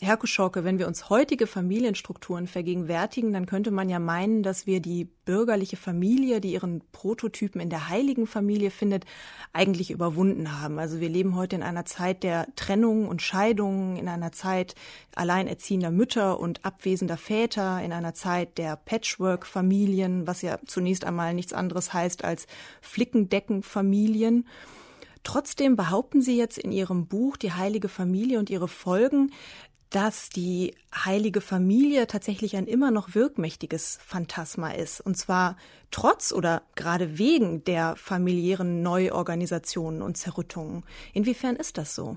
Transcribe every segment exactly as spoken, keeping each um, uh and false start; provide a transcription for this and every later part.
Herr Kuschorke, wenn wir uns heutige Familienstrukturen vergegenwärtigen, dann könnte man ja meinen, dass wir die bürgerliche Familie, die ihren Prototypen in der heiligen Familie findet, eigentlich überwunden haben. Also wir leben heute in einer Zeit der Trennung und Scheidung, in einer Zeit alleinerziehender Mütter und abwesender Väter, in einer Zeit der Patchwork-Familien, was ja zunächst einmal nichts anderes heißt als Flickendecken-Familien. Trotzdem behaupten Sie jetzt in Ihrem Buch Die heilige Familie und ihre Folgen, dass die heilige Familie tatsächlich ein immer noch wirkmächtiges Phantasma ist. Und zwar trotz oder gerade wegen der familiären Neuorganisationen und Zerrüttungen. Inwiefern ist das so?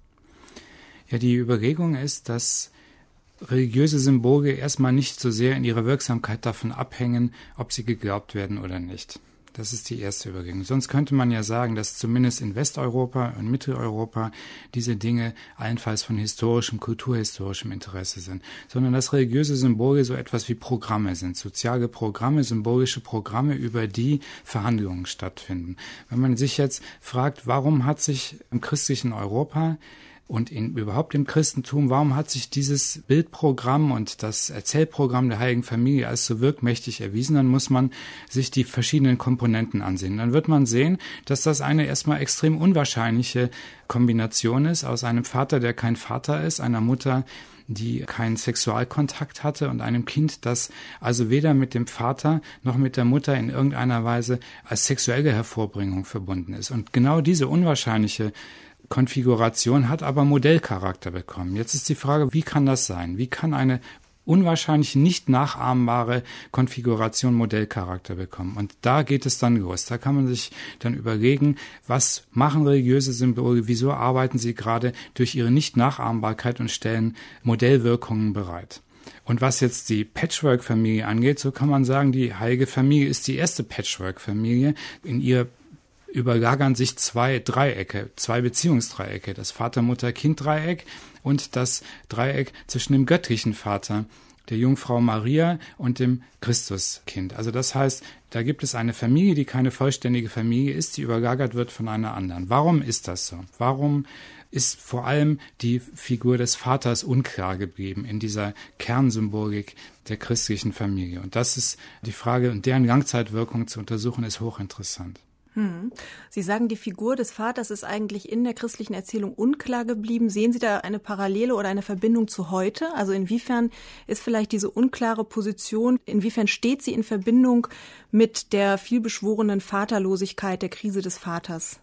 Ja, die Überlegung ist, dass religiöse Symbole erstmal nicht so sehr in ihrer Wirksamkeit davon abhängen, ob sie geglaubt werden oder nicht. Das ist die erste Überlegung. Sonst könnte man ja sagen, dass zumindest in Westeuropa und Mitteleuropa diese Dinge allenfalls von historischem, kulturhistorischem Interesse sind, sondern dass religiöse Symbole so etwas wie Programme sind, soziale Programme, symbolische Programme, über die Verhandlungen stattfinden. Wenn man sich jetzt fragt, warum hat sich im christlichen Europa und in, überhaupt im Christentum, warum hat sich dieses Bildprogramm und das Erzählprogramm der Heiligen Familie als so wirkmächtig erwiesen, dann muss man sich die verschiedenen Komponenten ansehen. Dann wird man sehen, dass das eine erstmal extrem unwahrscheinliche Kombination ist aus einem Vater, der kein Vater ist, einer Mutter, die keinen Sexualkontakt hatte und einem Kind, das also weder mit dem Vater noch mit der Mutter in irgendeiner Weise als sexuelle Hervorbringung verbunden ist. Und genau diese unwahrscheinliche Konfiguration hat aber Modellcharakter bekommen. Jetzt ist die Frage, wie kann das sein? Wie kann eine unwahrscheinlich nicht nachahmbare Konfiguration Modellcharakter bekommen? Und da geht es dann los. Da kann man sich dann überlegen, was machen religiöse Symbole, wieso arbeiten sie gerade durch ihre Nicht-Nachahmbarkeit und stellen Modellwirkungen bereit. Und was jetzt die Patchwork-Familie angeht, so kann man sagen, die heilige Familie ist die erste Patchwork-Familie. In ihr überlagern sich zwei Dreiecke, zwei Beziehungsdreiecke, das Vater-Mutter-Kind-Dreieck und das Dreieck zwischen dem göttlichen Vater, der Jungfrau Maria und dem Christuskind. Also das heißt, da gibt es eine Familie, die keine vollständige Familie ist, die überlagert wird von einer anderen. Warum ist das so? Warum ist vor allem die Figur des Vaters unklar geblieben in dieser Kernsymbolik der christlichen Familie? Und das ist die Frage, und deren Langzeitwirkung zu untersuchen, ist hochinteressant. Hm. Sie sagen, die Figur des Vaters ist eigentlich in der christlichen Erzählung unklar geblieben. Sehen Sie da eine Parallele oder eine Verbindung zu heute? Also inwiefern ist vielleicht diese unklare Position, inwiefern steht sie in Verbindung mit der vielbeschworenen Vaterlosigkeit, der Krise des Vaters?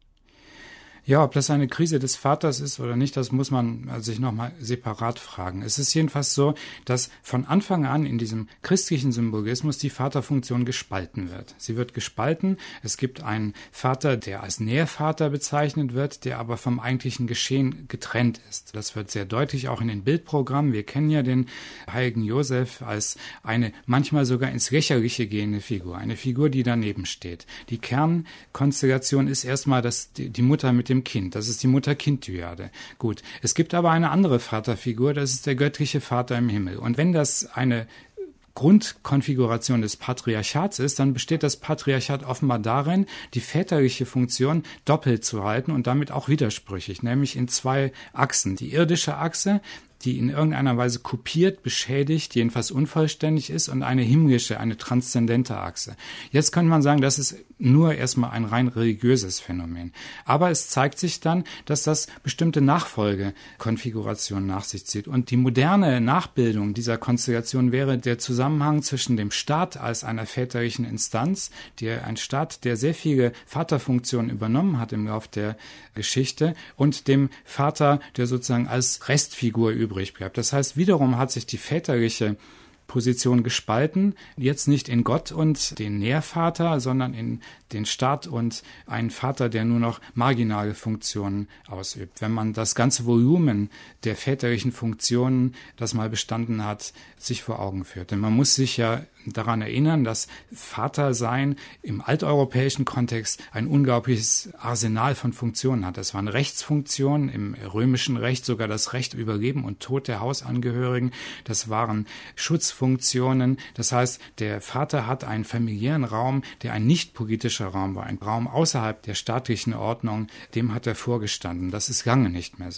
Ja, ob das eine Krise des Vaters ist oder nicht, das muss man sich nochmal separat fragen. Es ist jedenfalls so, dass von Anfang an in diesem christlichen Symbolismus die Vaterfunktion gespalten wird. Sie wird gespalten. Es gibt einen Vater, der als Nährvater bezeichnet wird, der aber vom eigentlichen Geschehen getrennt ist. Das wird sehr deutlich auch in den Bildprogrammen. Wir kennen ja den heiligen Josef als eine manchmal sogar ins Lächerliche gehende Figur, eine Figur, die daneben steht. Die Kernkonstellation ist erstmal, dass die Mutter mit dem Kind. Das ist die Mutter-Kind-Dyade. Gut. Es gibt aber eine andere Vaterfigur, das ist der göttliche Vater im Himmel. Und wenn das eine Grundkonfiguration des Patriarchats ist, dann besteht das Patriarchat offenbar darin, die väterliche Funktion doppelt zu halten und damit auch widersprüchlich, nämlich in zwei Achsen. Die irdische Achse, die in irgendeiner Weise kopiert, beschädigt, jedenfalls unvollständig ist, und eine himmlische, eine transzendente Achse. Jetzt könnte man sagen, das ist nur erstmal ein rein religiöses Phänomen. Aber es zeigt sich dann, dass das bestimmte Nachfolgekonfigurationen nach sich zieht. Und die moderne Nachbildung dieser Konstellation wäre der Zusammenhang zwischen dem Staat als einer väterlichen Instanz, der ein Staat, der sehr viele Vaterfunktionen übernommen hat im Lauf der Geschichte, und dem Vater, der sozusagen als Restfigur übrig bleibt. Das heißt, wiederum hat sich die väterliche Position gespalten, jetzt nicht in Gott und den Nährvater, sondern in den Staat und einen Vater, der nur noch marginale Funktionen ausübt. Wenn man das ganze Volumen der väterlichen Funktionen, das mal bestanden hat, sich vor Augen führt. Denn man muss sich ja daran erinnern, dass Vatersein im alteuropäischen Kontext ein unglaubliches Arsenal von Funktionen hat. Es waren Rechtsfunktionen, im römischen Recht sogar das Recht über Leben und Tod der Hausangehörigen. Das waren Schutzfunktionen. Das heißt, der Vater hat einen familiären Raum, der ein nicht politischer Raum war, ein Raum außerhalb der staatlichen Ordnung, dem hat er vorgestanden. Das ist lange nicht mehr so.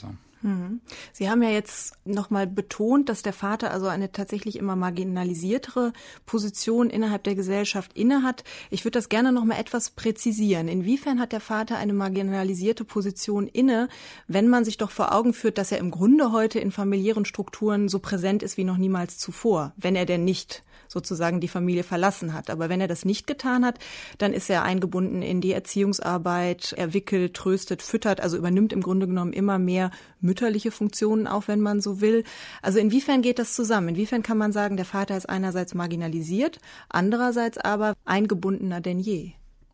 Sie haben ja jetzt nochmal betont, dass der Vater also eine tatsächlich immer marginalisiertere Position innerhalb der Gesellschaft innehat. Ich würde das gerne nochmal etwas präzisieren. Inwiefern hat der Vater eine marginalisierte Position inne, wenn man sich doch vor Augen führt, dass er im Grunde heute in familiären Strukturen so präsent ist wie noch niemals zuvor, wenn er denn nicht sozusagen die Familie verlassen hat. Aber wenn er das nicht getan hat, dann ist er eingebunden in die Erziehungsarbeit, er wickelt, tröstet, füttert, also übernimmt im Grunde genommen immer mehr mütterliche Funktionen, auch wenn man so will. Also inwiefern geht das zusammen? Inwiefern kann man sagen, der Vater ist einerseits marginalisiert, andererseits aber eingebundener denn je?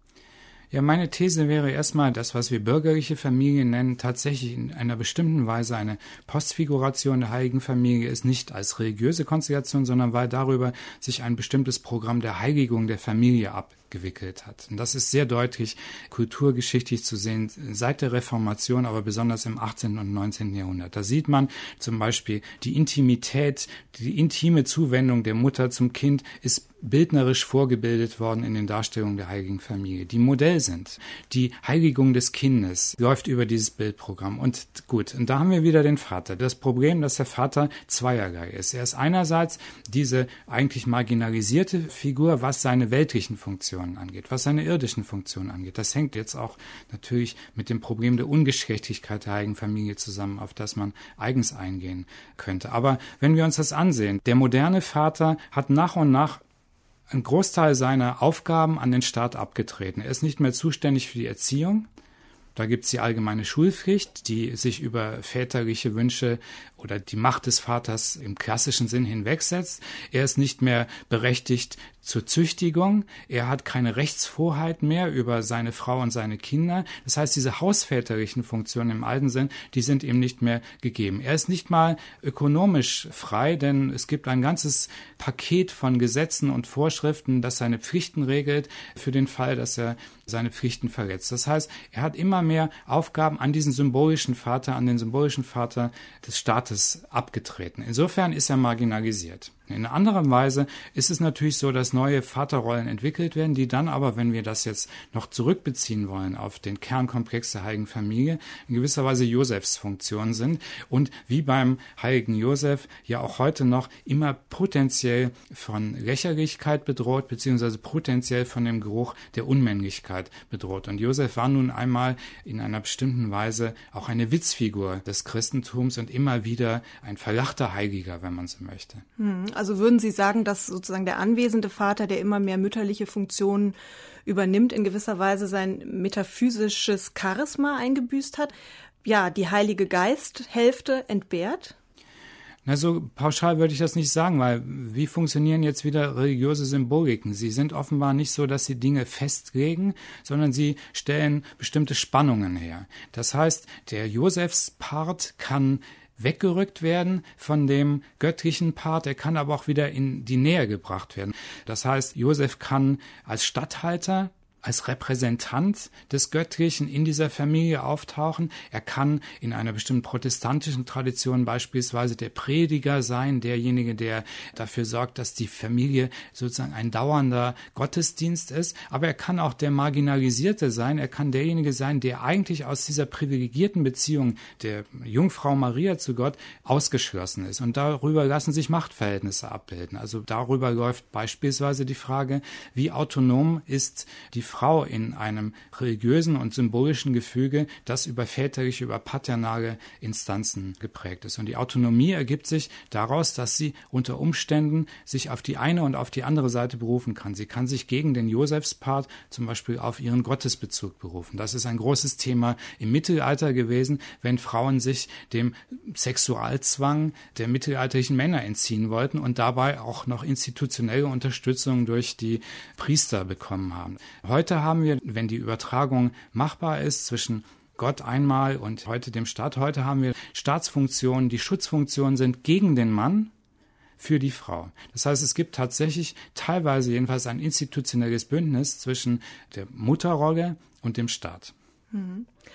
Ja, meine These wäre erstmal, das, was wir bürgerliche Familie nennen, tatsächlich in einer bestimmten Weise eine Postfiguration der heiligen Familie ist, nicht als religiöse Konstellation, sondern weil darüber sich ein bestimmtes Programm der Heiligung der Familie abgewickelt hat. Und das ist sehr deutlich kulturgeschichtlich zu sehen, seit der Reformation, aber besonders im achtzehnten und neunzehnten Jahrhundert. Da sieht man zum Beispiel die Intimität, die intime Zuwendung der Mutter zum Kind ist bildnerisch vorgebildet worden in den Darstellungen der heiligen Familie, die Modell sind. Die Heiligung des Kindes läuft über dieses Bildprogramm. Und gut, und da haben wir wieder den Vater. Das Problem, dass der Vater zweierlei ist. Er ist einerseits diese eigentlich marginalisierte Figur, was seine weltlichen Funktionen angeht, was seine irdischen Funktionen angeht. Das hängt jetzt auch natürlich mit dem Problem der Ungeschlechtlichkeit der heiligen Familie zusammen, auf das man eigens eingehen könnte. Aber wenn wir uns das ansehen, der moderne Vater hat nach und nach einen Großteil seiner Aufgaben an den Staat abgetreten. Er ist nicht mehr zuständig für die Erziehung. Da gibt es die allgemeine Schulpflicht, die sich über väterliche Wünsche oder die Macht des Vaters im klassischen Sinn hinwegsetzt. Er ist nicht mehr berechtigt zur Züchtigung. Er hat keine Rechtsvorheit mehr über seine Frau und seine Kinder. Das heißt, diese hausväterlichen Funktionen im alten Sinn, die sind ihm nicht mehr gegeben. Er ist nicht mal ökonomisch frei, denn es gibt ein ganzes Paket von Gesetzen und Vorschriften, das seine Pflichten regelt, für den Fall, dass er seine Pflichten verletzt. Das heißt, er hat immer mehr Aufgaben an diesen symbolischen Vater, an den symbolischen Vater des Staates abgetreten. Insofern ist er marginalisiert. In einer anderen Weise ist es natürlich so, dass neue Vaterrollen entwickelt werden, die dann aber, wenn wir das jetzt noch zurückbeziehen wollen auf den Kernkomplex der heiligen Familie, in gewisser Weise Josefs Funktion sind und wie beim heiligen Josef ja auch heute noch immer potenziell von Lächerlichkeit bedroht, beziehungsweise potenziell von dem Geruch der Unmännlichkeit bedroht. Und Josef war nun einmal in einer bestimmten Weise auch eine Witzfigur des Christentums und immer wieder ein verlachter Heiliger, wenn man so möchte. Hm. Also würden Sie sagen, dass sozusagen der anwesende Vater, der immer mehr mütterliche Funktionen übernimmt, in gewisser Weise sein metaphysisches Charisma eingebüßt hat, ja, die Heilige Geisthälfte entbehrt? Na, so pauschal würde ich das nicht sagen, weil wie funktionieren jetzt wieder religiöse Symboliken? Sie sind offenbar nicht so, dass sie Dinge festlegen, sondern sie stellen bestimmte Spannungen her. Das heißt, der Josefspart kann weggerückt werden von dem göttlichen Part, er kann aber auch wieder in die Nähe gebracht werden. Das heißt, Josef kann als Statthalter, als Repräsentant des Göttlichen in dieser Familie auftauchen. Er kann in einer bestimmten protestantischen Tradition beispielsweise der Prediger sein, derjenige, der dafür sorgt, dass die Familie sozusagen ein dauernder Gottesdienst ist. Aber er kann auch der Marginalisierte sein. Er kann derjenige sein, der eigentlich aus dieser privilegierten Beziehung der Jungfrau Maria zu Gott ausgeschlossen ist. Und darüber lassen sich Machtverhältnisse abbilden. Also darüber läuft beispielsweise die Frage, wie autonom ist die Frau in einem religiösen und symbolischen Gefüge, das über väterliche, über paternale Instanzen geprägt ist. Und die Autonomie ergibt sich daraus, dass sie unter Umständen sich auf die eine und auf die andere Seite berufen kann. Sie kann sich gegen den Josefspart zum Beispiel auf ihren Gottesbezug berufen. Das ist ein großes Thema im Mittelalter gewesen, wenn Frauen sich dem Sexualzwang der mittelalterlichen Männer entziehen wollten und dabei auch noch institutionelle Unterstützung durch die Priester bekommen haben. Heute haben wir, wenn die Übertragung machbar ist zwischen Gott einmal und heute dem Staat, heute haben wir Staatsfunktionen, die Schutzfunktionen sind gegen den Mann für die Frau. Das heißt, es gibt tatsächlich teilweise jedenfalls ein institutionelles Bündnis zwischen der Mutterrolle und dem Staat. Mhm.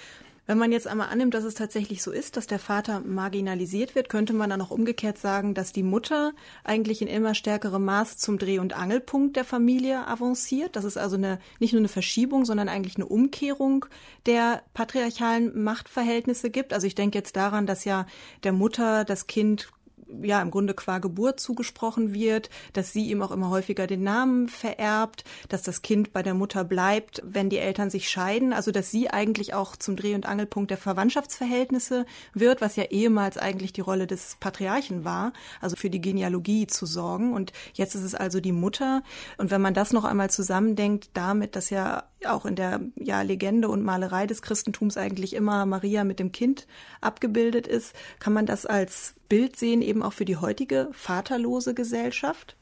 Wenn man jetzt einmal annimmt, dass es tatsächlich so ist, dass der Vater marginalisiert wird, könnte man dann auch umgekehrt sagen, dass die Mutter eigentlich in immer stärkerem Maß zum Dreh- und Angelpunkt der Familie avanciert. Das ist also eine, nicht nur eine Verschiebung, sondern eigentlich eine Umkehrung der patriarchalen Machtverhältnisse gibt. Also ich denke jetzt daran, dass ja der Mutter das Kind ja im Grunde qua Geburt zugesprochen wird, dass sie ihm auch immer häufiger den Namen vererbt, dass das Kind bei der Mutter bleibt, wenn die Eltern sich scheiden, also dass sie eigentlich auch zum Dreh- und Angelpunkt der Verwandtschaftsverhältnisse wird, was ja ehemals eigentlich die Rolle des Patriarchen war, also für die Genealogie zu sorgen, und jetzt ist es also die Mutter, und wenn man das noch einmal zusammendenkt damit, dass ja auch in der ja, Legende und Malerei des Christentums eigentlich immer Maria mit dem Kind abgebildet ist, kann man das als Bild sehen, eben auch für die heutige vaterlose Gesellschaft?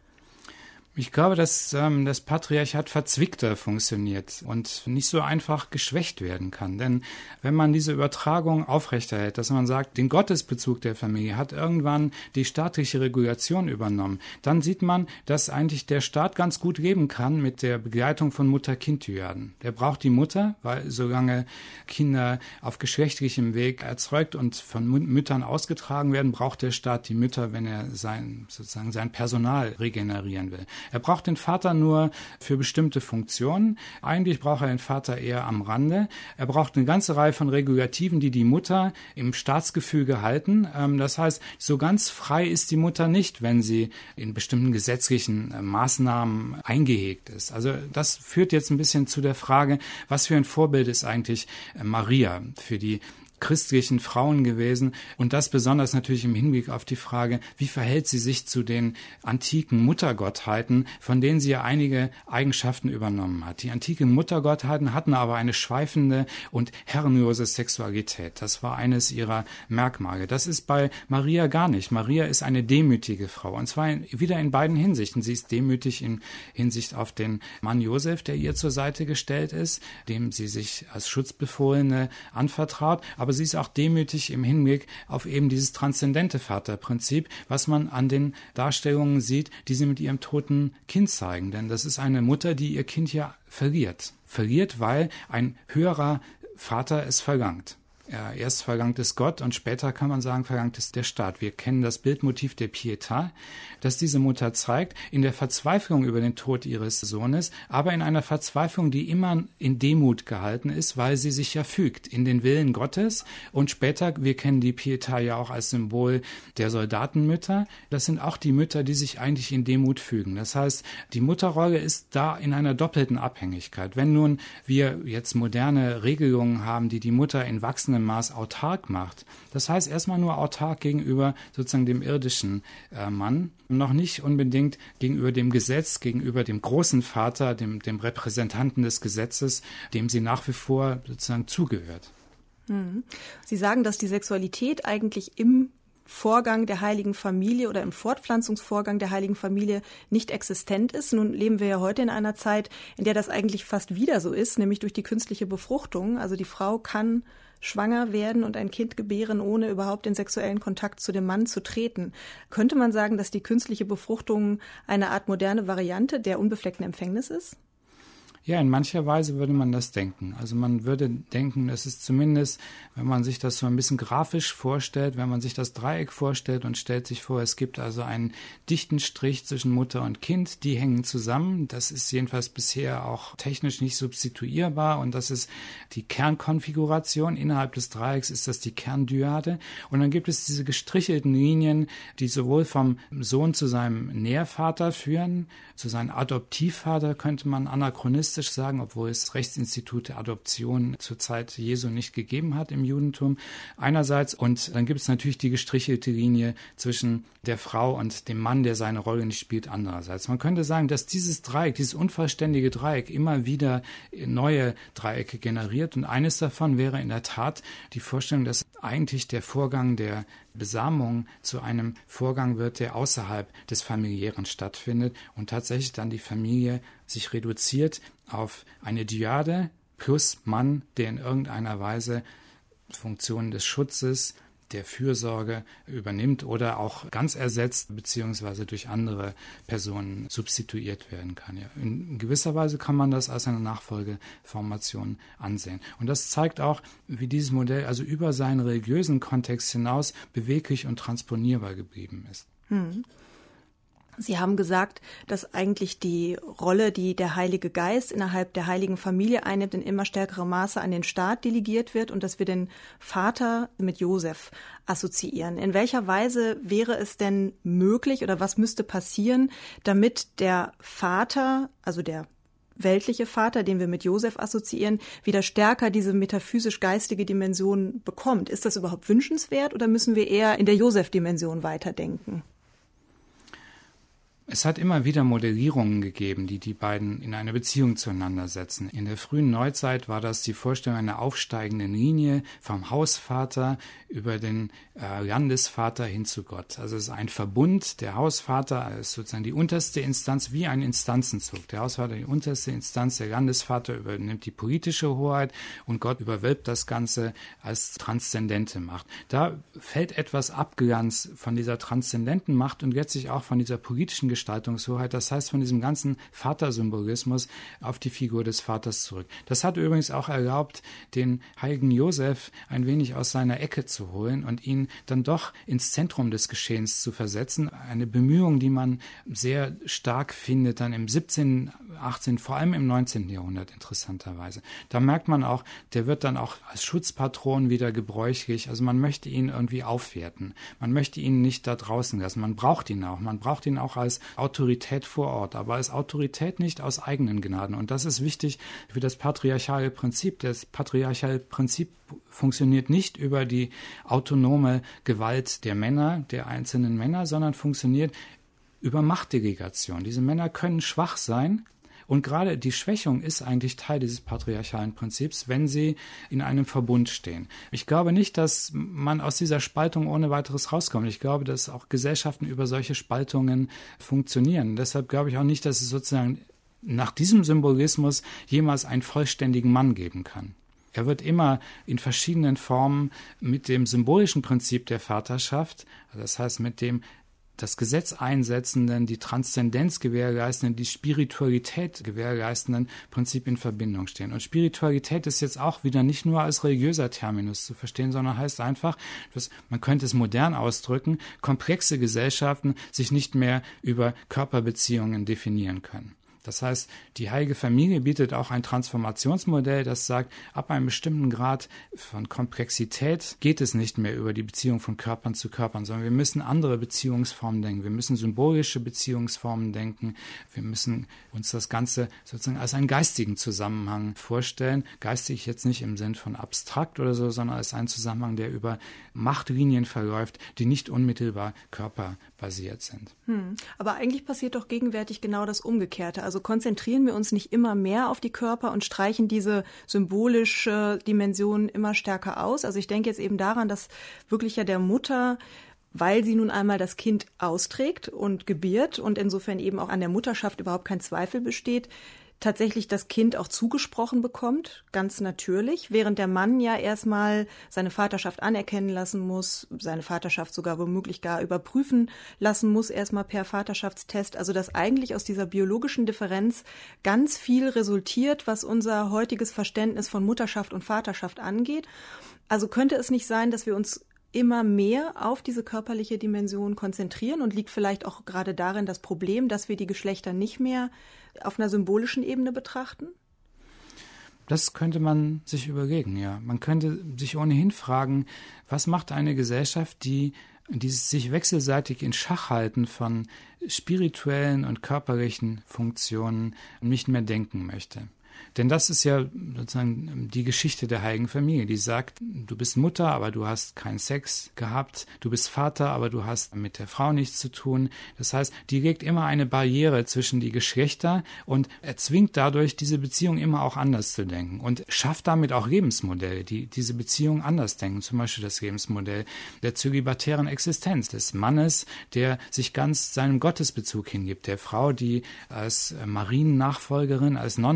Ich glaube, dass ähm, das Patriarchat verzwickter funktioniert und nicht so einfach geschwächt werden kann. Denn wenn man diese Übertragung aufrechterhält, dass man sagt, den Gottesbezug der Familie hat irgendwann die staatliche Regulation übernommen, dann sieht man, dass eigentlich der Staat ganz gut leben kann mit der Begleitung von Mutter-Kind-Dyaden. Der braucht die Mutter, weil solange Kinder auf geschlechtlichem Weg erzeugt und von Müttern ausgetragen werden, braucht der Staat die Mütter, wenn er sein, sozusagen sein Personal regenerieren will. Er braucht den Vater nur für bestimmte Funktionen. Eigentlich braucht er den Vater eher am Rande. Er braucht eine ganze Reihe von Regulativen, die die Mutter im Staatsgefüge halten. Das heißt, so ganz frei ist die Mutter nicht, wenn sie in bestimmten gesetzlichen Maßnahmen eingehegt ist. Also das führt jetzt ein bisschen zu der Frage, was für ein Vorbild ist eigentlich Maria für die christlichen Frauen gewesen, und das besonders natürlich im Hinblick auf die Frage, wie verhält sie sich zu den antiken Muttergottheiten, von denen sie ja einige Eigenschaften übernommen hat. Die antiken Muttergottheiten hatten aber eine schweifende und herrenlose Sexualität. Das war eines ihrer Merkmale. Das ist bei Maria gar nicht. Maria ist eine demütige Frau, und zwar in, wieder in beiden Hinsichten. Sie ist demütig in Hinsicht auf den Mann Josef, der ihr zur Seite gestellt ist, dem sie sich als Schutzbefohlene anvertraut, aber sie ist auch demütig im Hinblick auf eben dieses transzendente Vaterprinzip, was man an den Darstellungen sieht, die sie mit ihrem toten Kind zeigen. Denn das ist eine Mutter, die ihr Kind ja verliert. Verliert, weil ein höherer Vater es verlangt. Ja, erst verlangt es Gott und später kann man sagen, verlangt es der Staat. Wir kennen das Bildmotiv der Pietà, das diese Mutter zeigt, in der Verzweiflung über den Tod ihres Sohnes, aber in einer Verzweiflung, die immer in Demut gehalten ist, weil sie sich ja fügt in den Willen Gottes. Und später, wir kennen die Pietà ja auch als Symbol der Soldatenmütter. Das sind auch die Mütter, die sich eigentlich in Demut fügen. Das heißt, die Mutterrolle ist da in einer doppelten Abhängigkeit. Wenn nun wir jetzt moderne Regelungen haben, die die Mutter in wachsendem Maß autark macht. Das heißt erstmal nur autark gegenüber sozusagen dem irdischen äh, Mann, noch nicht unbedingt gegenüber dem Gesetz, gegenüber dem großen Vater, dem, dem Repräsentanten des Gesetzes, dem sie nach wie vor sozusagen zugehört. Sie sagen, dass die Sexualität eigentlich im Vorgang der heiligen Familie oder im Fortpflanzungsvorgang der heiligen Familie nicht existent ist. Nun leben wir ja heute in einer Zeit, in der das eigentlich fast wieder so ist, nämlich durch die künstliche Befruchtung. Also die Frau kann schwanger werden und ein Kind gebären, ohne überhaupt in sexuellen Kontakt zu dem Mann zu treten. Könnte man sagen, dass die künstliche Befruchtung eine Art moderne Variante der unbefleckten Empfängnis ist? Ja, in mancher Weise würde man das denken. Also man würde denken, es ist zumindest, wenn man sich das so ein bisschen grafisch vorstellt, wenn man sich das Dreieck vorstellt und stellt sich vor, es gibt also einen dichten Strich zwischen Mutter und Kind, die hängen zusammen. Das ist jedenfalls bisher auch technisch nicht substituierbar, und das ist die Kernkonfiguration. Innerhalb des Dreiecks ist das die Kerndyade. Und dann gibt es diese gestrichelten Linien, die sowohl vom Sohn zu seinem Nährvater führen, zu seinem Adoptivvater, könnte man anachronistisch sagen, obwohl es Rechtsinstitut der Adoption zur Zeit Jesu nicht gegeben hat im Judentum einerseits, und dann gibt es natürlich die gestrichelte Linie zwischen der Frau und dem Mann, der seine Rolle nicht spielt, andererseits. Man könnte sagen, dass dieses Dreieck, dieses unvollständige Dreieck immer wieder neue Dreiecke generiert, und eines davon wäre in der Tat die Vorstellung, dass eigentlich der Vorgang der Besamung zu einem Vorgang wird, der außerhalb des Familiären stattfindet und tatsächlich dann die Familie sich reduziert auf eine Dyade plus Mann, der in irgendeiner Weise Funktionen des Schutzes, der Fürsorge übernimmt oder auch ganz ersetzt beziehungsweise durch andere Personen substituiert werden kann. Ja, in gewisser Weise kann man das als eine Nachfolgeformation ansehen. Und das zeigt auch, wie dieses Modell also über seinen religiösen Kontext hinaus beweglich und transponierbar geblieben ist. Hm. Sie haben gesagt, dass eigentlich die Rolle, die der Heilige Geist innerhalb der heiligen Familie einnimmt, in immer stärkerem Maße an den Staat delegiert wird und dass wir den Vater mit Josef assoziieren. In welcher Weise wäre es denn möglich oder was müsste passieren, damit der Vater, also der weltliche Vater, den wir mit Josef assoziieren, wieder stärker diese metaphysisch-geistige Dimension bekommt? Ist das überhaupt wünschenswert oder müssen wir eher in der Josef-Dimension weiterdenken? Es hat immer wieder Modellierungen gegeben, die die beiden in eine Beziehung zueinander setzen. In der frühen Neuzeit war das die Vorstellung einer aufsteigenden Linie vom Hausvater über den äh, Landesvater hin zu Gott. Also es ist ein Verbund. Der Hausvater ist sozusagen die unterste Instanz, wie ein Instanzenzug. Der Hausvater die unterste Instanz, der Landesvater übernimmt die politische Hoheit und Gott überwölbt das Ganze als transzendente Macht. Da fällt etwas ab ganz von dieser transzendenten Macht und letztlich auch von dieser politischen Gestaltungshoheit, das heißt von diesem ganzen Vatersymbolismus auf die Figur des Vaters zurück. Das hat übrigens auch erlaubt, den heiligen Josef ein wenig aus seiner Ecke zu holen und ihn dann doch ins Zentrum des Geschehens zu versetzen. Eine Bemühung, die man sehr stark findet, dann im siebzehnten, achtzehnten, vor allem im neunzehnten Jahrhundert interessanterweise. Da merkt man auch, der wird dann auch als Schutzpatron wieder gebräuchlich. Also man möchte ihn irgendwie aufwerten. Man möchte ihn nicht da draußen lassen. Man braucht ihn auch. Man braucht ihn auch als Autorität vor Ort, aber als Autorität nicht aus eigenen Gnaden. Und das ist wichtig für das patriarchale Prinzip. Das patriarchale Prinzip funktioniert nicht über die autonome Gewalt der Männer, der einzelnen Männer, sondern funktioniert über Machtdelegation. Diese Männer können schwach sein. Und gerade die Schwächung ist eigentlich Teil dieses patriarchalen Prinzips, wenn sie in einem Verbund stehen. Ich glaube nicht, dass man aus dieser Spaltung ohne weiteres rauskommt. Ich glaube, dass auch Gesellschaften über solche Spaltungen funktionieren. Deshalb glaube ich auch nicht, dass es sozusagen nach diesem Symbolismus jemals einen vollständigen Mann geben kann. Er wird immer in verschiedenen Formen mit dem symbolischen Prinzip der Vaterschaft, das heißt mit dem das Gesetz einsetzenden, die Transzendenz gewährleistenden, die Spiritualität gewährleistenden Prinzip in Verbindung stehen. Und Spiritualität ist jetzt auch wieder nicht nur als religiöser Terminus zu verstehen, sondern heißt einfach, dass, man könnte es modern ausdrücken, komplexe Gesellschaften sich nicht mehr über Körperbeziehungen definieren können. Das heißt, die heilige Familie bietet auch ein Transformationsmodell, das sagt, ab einem bestimmten Grad von Komplexität geht es nicht mehr über die Beziehung von Körpern zu Körpern, sondern wir müssen andere Beziehungsformen denken. Wir müssen symbolische Beziehungsformen denken. Wir müssen uns das Ganze sozusagen als einen geistigen Zusammenhang vorstellen. Geistig jetzt nicht im Sinn von abstrakt oder so, sondern als einen Zusammenhang, der über Machtlinien verläuft, die nicht unmittelbar körperbasiert sind. Hm. Aber eigentlich passiert doch gegenwärtig genau das Umgekehrte. Also konzentrieren wir uns nicht immer mehr auf die Körper und streichen diese symbolische Dimension immer stärker aus. Also ich denke jetzt eben daran, dass wirklich ja der Mutter, weil sie nun einmal das Kind austrägt und gebiert und insofern eben auch an der Mutterschaft überhaupt kein Zweifel besteht, tatsächlich das Kind auch zugesprochen bekommt, ganz natürlich, während der Mann ja erstmal seine Vaterschaft anerkennen lassen muss, seine Vaterschaft sogar womöglich gar überprüfen lassen muss, erstmal per Vaterschaftstest. Also dass eigentlich aus dieser biologischen Differenz ganz viel resultiert, was unser heutiges Verständnis von Mutterschaft und Vaterschaft angeht. Also könnte es nicht sein, dass wir uns immer mehr auf diese körperliche Dimension konzentrieren und liegt vielleicht auch gerade darin das Problem, dass wir die Geschlechter nicht mehr auf einer symbolischen Ebene betrachten? Das könnte man sich überlegen, ja. Man könnte sich ohnehin fragen, was macht eine Gesellschaft, die dieses sich wechselseitig in Schach halten von spirituellen und körperlichen Funktionen nicht mehr denken möchte? Denn das ist ja sozusagen die Geschichte der heiligen Familie, die sagt, du bist Mutter, aber du hast keinen Sex gehabt, du bist Vater, aber du hast mit der Frau nichts zu tun. Das heißt, die legt immer eine Barriere zwischen die Geschlechter und erzwingt dadurch, diese Beziehung immer auch anders zu denken und schafft damit auch Lebensmodelle, die diese Beziehung anders denken. Zum Beispiel das Lebensmodell der zölibatären Existenz, des Mannes, der sich ganz seinem Gottesbezug hingibt, der Frau, die als Mariennachfolgerin, als Nonne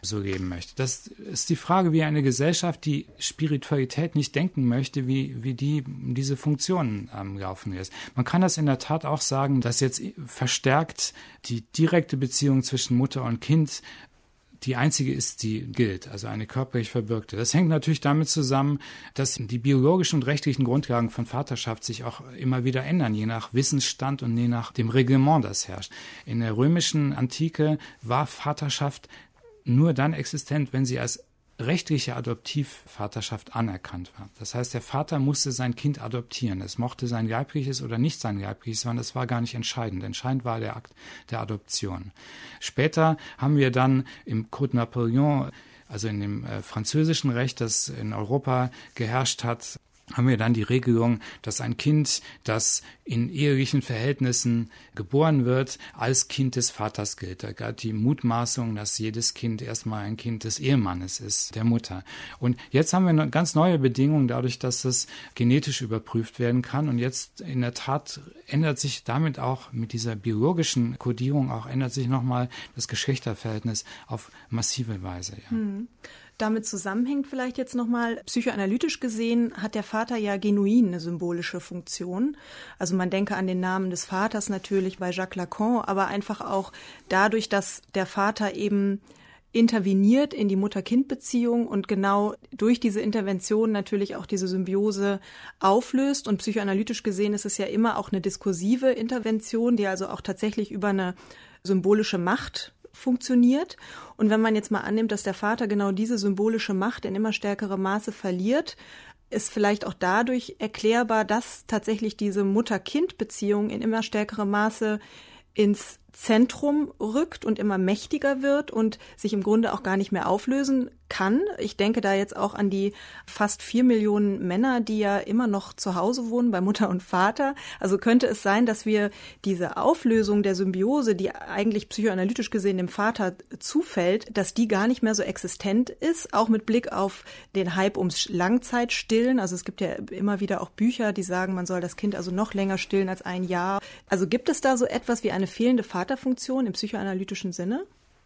so geben möchte. Das ist die Frage, wie eine Gesellschaft, die Spiritualität nicht denken möchte, wie, wie die diese Funktionen ähm, laufen lässt. Man kann das in der Tat auch sagen, dass jetzt verstärkt die direkte Beziehung zwischen Mutter und Kind die einzige ist, die gilt, also eine körperlich verbürgte. Das hängt natürlich damit zusammen, dass die biologischen und rechtlichen Grundlagen von Vaterschaft sich auch immer wieder ändern, je nach Wissensstand und je nach dem Reglement, das herrscht. In der römischen Antike war Vaterschaft nur dann existent, wenn sie als rechtliche Adoptivvaterschaft anerkannt war. Das heißt, der Vater musste sein Kind adoptieren. Es mochte sein leibliches oder nicht sein leibliches, sondern das war gar nicht entscheidend. Entscheidend war der Akt der Adoption. Später haben wir dann im Code Napoleon, also in dem äh, französischen Recht, das in Europa geherrscht hat, haben wir dann die Regelung, dass ein Kind, das in ehelichen Verhältnissen geboren wird, als Kind des Vaters gilt. Da galt die Mutmaßung, dass jedes Kind erstmal ein Kind des Ehemannes ist, der Mutter. Und jetzt haben wir eine ganz neue Bedingungen, dadurch, dass es genetisch überprüft werden kann. Und jetzt in der Tat ändert sich damit auch mit dieser biologischen Kodierung auch ändert sich nochmal das Geschlechterverhältnis auf massive Weise. Ja. Hm. Damit zusammenhängt vielleicht jetzt nochmal, psychoanalytisch gesehen hat der Vater ja genuin eine symbolische Funktion. Also man denke an den Namen des Vaters natürlich bei Jacques Lacan, aber einfach auch dadurch, dass der Vater eben interveniert in die Mutter-Kind-Beziehung und genau durch diese Intervention natürlich auch diese Symbiose auflöst. Und psychoanalytisch gesehen ist es ja immer auch eine diskursive Intervention, die also auch tatsächlich über eine symbolische Macht funktioniert. Und wenn man jetzt mal annimmt, dass der Vater genau diese symbolische Macht in immer stärkerem Maße verliert, ist vielleicht auch dadurch erklärbar, dass tatsächlich diese Mutter-Kind-Beziehung in immer stärkerem Maße ins Zentrum rückt und immer mächtiger wird und sich im Grunde auch gar nicht mehr auflösen kann. Ich denke da jetzt auch an die fast vier Millionen Männer, die ja immer noch zu Hause wohnen bei Mutter und Vater. Also könnte es sein, dass wir diese Auflösung der Symbiose, die eigentlich psychoanalytisch gesehen dem Vater zufällt, dass die gar nicht mehr so existent ist, auch mit Blick auf den Hype ums Langzeitstillen. Also es gibt ja immer wieder auch Bücher, die sagen, man soll das Kind also noch länger stillen als ein Jahr. Also gibt es da so etwas wie eine fehlende Vaterfunktion im psychoanalytischen Sinne?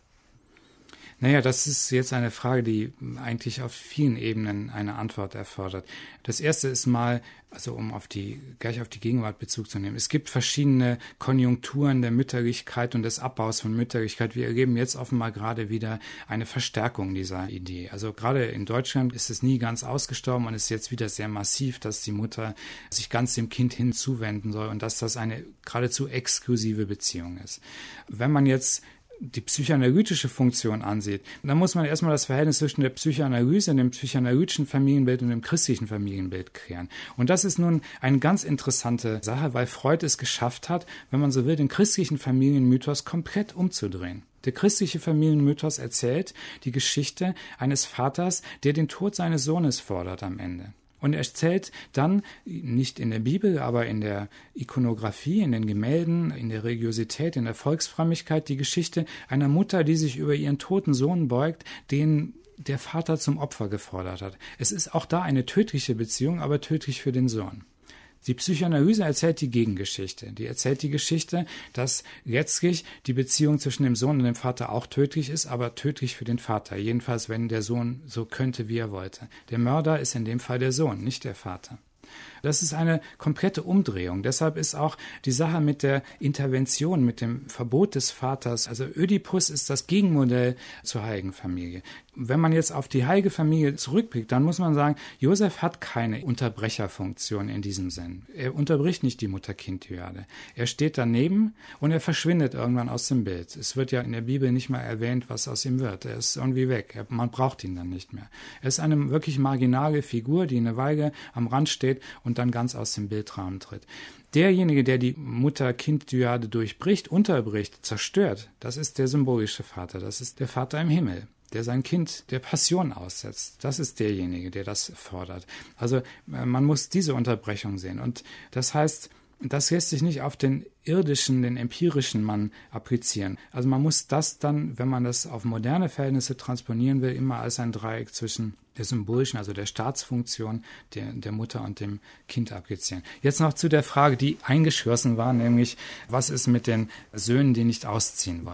Naja, das ist jetzt eine Frage, die eigentlich auf vielen Ebenen eine Antwort erfordert. Das erste ist mal, also um auf die, gleich auf die Gegenwart Bezug zu nehmen. Es gibt verschiedene Konjunkturen der Mütterlichkeit und des Abbaus von Mütterlichkeit. Wir erleben jetzt offenbar gerade wieder eine Verstärkung dieser Idee. Also gerade in Deutschland ist es nie ganz ausgestorben und ist jetzt wieder sehr massiv, dass die Mutter sich ganz dem Kind hinzuwenden soll und dass das eine geradezu exklusive Beziehung ist. Wenn man jetzt die psychoanalytische Funktion ansieht, dann muss man erstmal das Verhältnis zwischen der Psychoanalyse, dem psychoanalytischen Familienbild und dem christlichen Familienbild klären. Und das ist nun eine ganz interessante Sache, weil Freud es geschafft hat, wenn man so will, den christlichen Familienmythos komplett umzudrehen. Der christliche Familienmythos erzählt die Geschichte eines Vaters, der den Tod seines Sohnes fordert am Ende. Und er erzählt dann, nicht in der Bibel, aber in der Ikonografie, in den Gemälden, in der Religiosität, in der Volksfrömmigkeit, die Geschichte einer Mutter, die sich über ihren toten Sohn beugt, den der Vater zum Opfer gefordert hat. Es ist auch da eine tödliche Beziehung, aber tödlich für den Sohn. Die Psychoanalyse erzählt die Gegengeschichte. Die erzählt die Geschichte, dass letztlich die Beziehung zwischen dem Sohn und dem Vater auch tödlich ist, aber tödlich für den Vater. Jedenfalls, wenn der Sohn so könnte, wie er wollte. Der Mörder ist in dem Fall der Sohn, nicht der Vater. Das ist eine komplette Umdrehung. Deshalb ist auch die Sache mit der Intervention, mit dem Verbot des Vaters, also Ödipus ist das Gegenmodell zur heiligen Familie. Wenn man jetzt auf die heilige Familie zurückblickt, dann muss man sagen, Josef hat keine Unterbrecherfunktion in diesem Sinn. Er unterbricht nicht die Mutter-Kind-Dyade. Er steht daneben und er verschwindet irgendwann aus dem Bild. Es wird ja in der Bibel nicht mal erwähnt, was aus ihm wird. Er ist irgendwie weg. Er, man braucht ihn dann nicht mehr. Er ist eine wirklich marginale Figur, die eine Weile am Rand steht und dann ganz aus dem Bildrahmen tritt. Derjenige, der die Mutter-Kind-Dyade durchbricht, unterbricht, zerstört, das ist der symbolische Vater. Das ist der Vater im Himmel, der sein Kind der Passion aussetzt. Das ist derjenige, der das fordert. Also man muss diese Unterbrechung sehen. Und das heißt, das lässt sich nicht auf den irdischen, den empirischen Mann applizieren. Also man muss das dann, wenn man das auf moderne Verhältnisse transponieren will, immer als ein Dreieck zwischen der symbolischen, also der Staatsfunktion der, der Mutter und dem Kind applizieren. Jetzt noch zu der Frage, die eingeschlossen war, nämlich was ist mit den Söhnen, die nicht ausziehen wollen?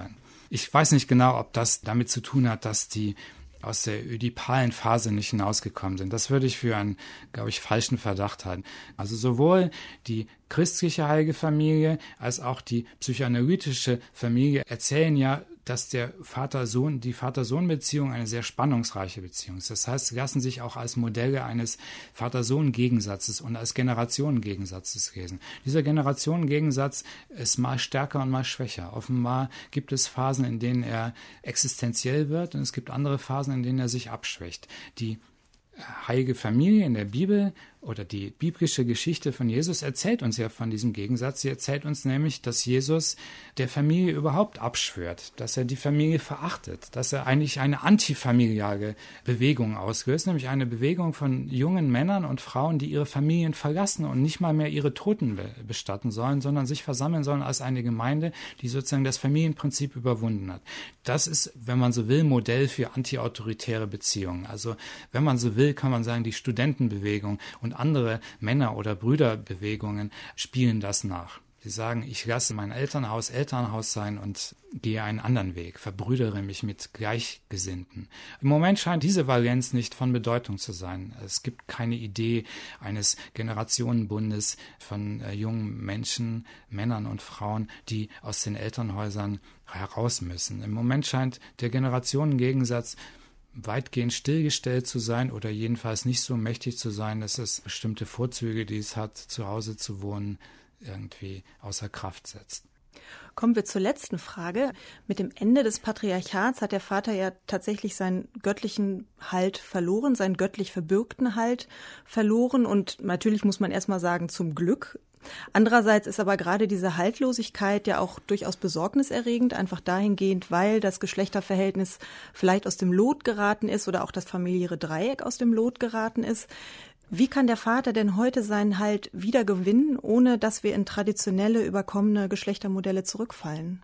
Ich weiß nicht genau, ob das damit zu tun hat, dass die aus der ödipalen Phase nicht hinausgekommen sind. Das würde ich für einen, glaube ich, falschen Verdacht halten. Also sowohl die christliche heilige Familie als auch die psychoanalytische Familie erzählen ja, dass der Vater-Sohn, die Vater-Sohn-Beziehung eine sehr spannungsreiche Beziehung ist. Das heißt, sie lassen sich auch als Modelle eines Vater-Sohn-Gegensatzes und als Generationen-Gegensatzes lesen. Dieser Generationen-Gegensatz ist mal stärker und mal schwächer. Offenbar gibt es Phasen, in denen er existenziell wird, und es gibt andere Phasen, in denen er sich abschwächt. Die heilige Familie in der Bibel oder die biblische Geschichte von Jesus erzählt uns ja von diesem Gegensatz. Sie erzählt uns nämlich, dass Jesus der Familie überhaupt abschwört, dass er die Familie verachtet, dass er eigentlich eine antifamiliale Bewegung auslöst, nämlich eine Bewegung von jungen Männern und Frauen, die ihre Familien verlassen und nicht mal mehr ihre Toten be- bestatten sollen, sondern sich versammeln sollen als eine Gemeinde, die sozusagen das Familienprinzip überwunden hat. Das ist, wenn man so will, Modell für antiautoritäre Beziehungen. Also wenn man so will, kann man sagen, die Studentenbewegung und andere Männer- oder Brüderbewegungen spielen das nach. Sie sagen, ich lasse mein Elternhaus Elternhaus sein und gehe einen anderen Weg, verbrüdere mich mit Gleichgesinnten. Im Moment scheint diese Valenz nicht von Bedeutung zu sein. Es gibt keine Idee eines Generationenbundes von äh, jungen Menschen, Männern und Frauen, die aus den Elternhäusern heraus müssen. Im Moment scheint der Generationengegensatz weitgehend stillgestellt zu sein oder jedenfalls nicht so mächtig zu sein, dass es bestimmte Vorzüge, die es hat, zu Hause zu wohnen, irgendwie außer Kraft setzt. Kommen wir zur letzten Frage. Mit dem Ende des Patriarchats hat der Vater ja tatsächlich seinen göttlichen Halt verloren, seinen göttlich verbürgten Halt verloren. Und natürlich muss man erstmal sagen, zum Glück. Andererseits ist aber gerade diese Haltlosigkeit ja auch durchaus besorgniserregend, einfach dahingehend, weil das Geschlechterverhältnis vielleicht aus dem Lot geraten ist oder auch das familiäre Dreieck aus dem Lot geraten ist. Wie kann der Vater denn heute seinen Halt wieder gewinnen, ohne dass wir in traditionelle, überkommene Geschlechtermodelle zurückfallen?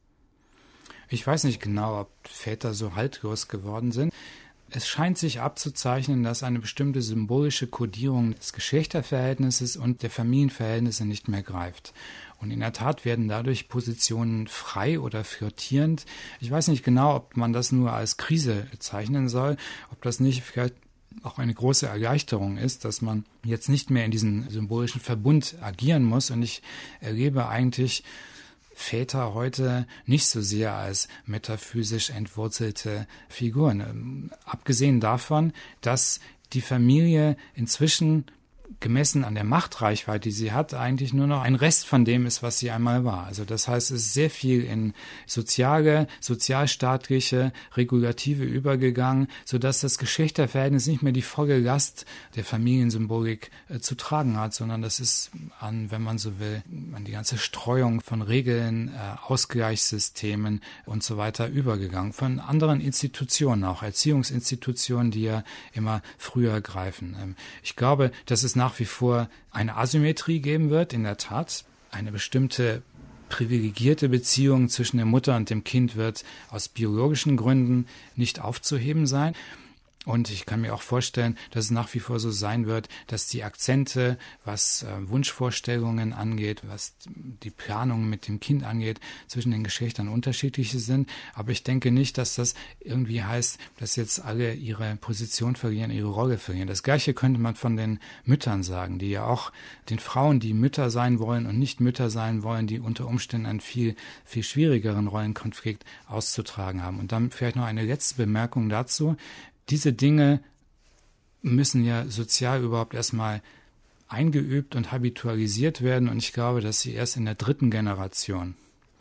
Ich weiß nicht genau, ob Väter so haltlos geworden sind. Es scheint sich abzuzeichnen, dass eine bestimmte symbolische Kodierung des Geschlechterverhältnisses und der Familienverhältnisse nicht mehr greift. Und in der Tat werden dadurch Positionen frei oder flirtierend. Ich weiß nicht genau, ob man das nur als Krise bezeichnen soll, ob das nicht vielleicht auch eine große Erleichterung ist, dass man jetzt nicht mehr in diesem symbolischen Verbund agieren muss. Und ich erlebe eigentlich Väter heute nicht so sehr als metaphysisch entwurzelte Figuren. Ähm, abgesehen davon, dass die Familie inzwischen gemessen an der Machtreichweite, die sie hat, eigentlich nur noch ein Rest von dem ist, was sie einmal war. Also das heißt, es ist sehr viel in soziale, sozialstaatliche Regulative übergegangen, sodass das Geschlechterverhältnis nicht mehr die volle Last der Familiensymbolik äh, zu tragen hat, sondern das ist an, wenn man so will, an die ganze Streuung von Regeln, äh, Ausgleichssystemen und so weiter übergegangen. Von anderen Institutionen, auch Erziehungsinstitutionen, die ja immer früher greifen. Ähm, ich glaube, dass es nach wie vor eine Asymmetrie geben wird, in der Tat. Eine bestimmte privilegierte Beziehung zwischen der Mutter und dem Kind wird aus biologischen Gründen nicht aufzuheben sein. Und ich kann mir auch vorstellen, dass es nach wie vor so sein wird, dass die Akzente, was äh, Wunschvorstellungen angeht, was die Planung mit dem Kind angeht, zwischen den Geschlechtern unterschiedliche sind. Aber ich denke nicht, dass das irgendwie heißt, dass jetzt alle ihre Position verlieren, ihre Rolle verlieren. Das Gleiche könnte man von den Müttern sagen, die ja auch den Frauen, die Mütter sein wollen und nicht Mütter sein wollen, die unter Umständen einen viel, viel schwierigeren Rollenkonflikt auszutragen haben. Und dann vielleicht noch eine letzte Bemerkung dazu. Diese Dinge müssen ja sozial überhaupt erstmal eingeübt und habitualisiert werden. Und ich glaube, dass sie erst in der dritten Generation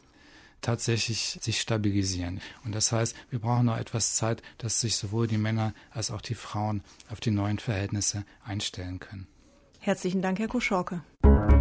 tatsächlich sich stabilisieren. Und das heißt, wir brauchen noch etwas Zeit, dass sich sowohl die Männer als auch die Frauen auf die neuen Verhältnisse einstellen können. Herzlichen Dank, Herr Koschorke.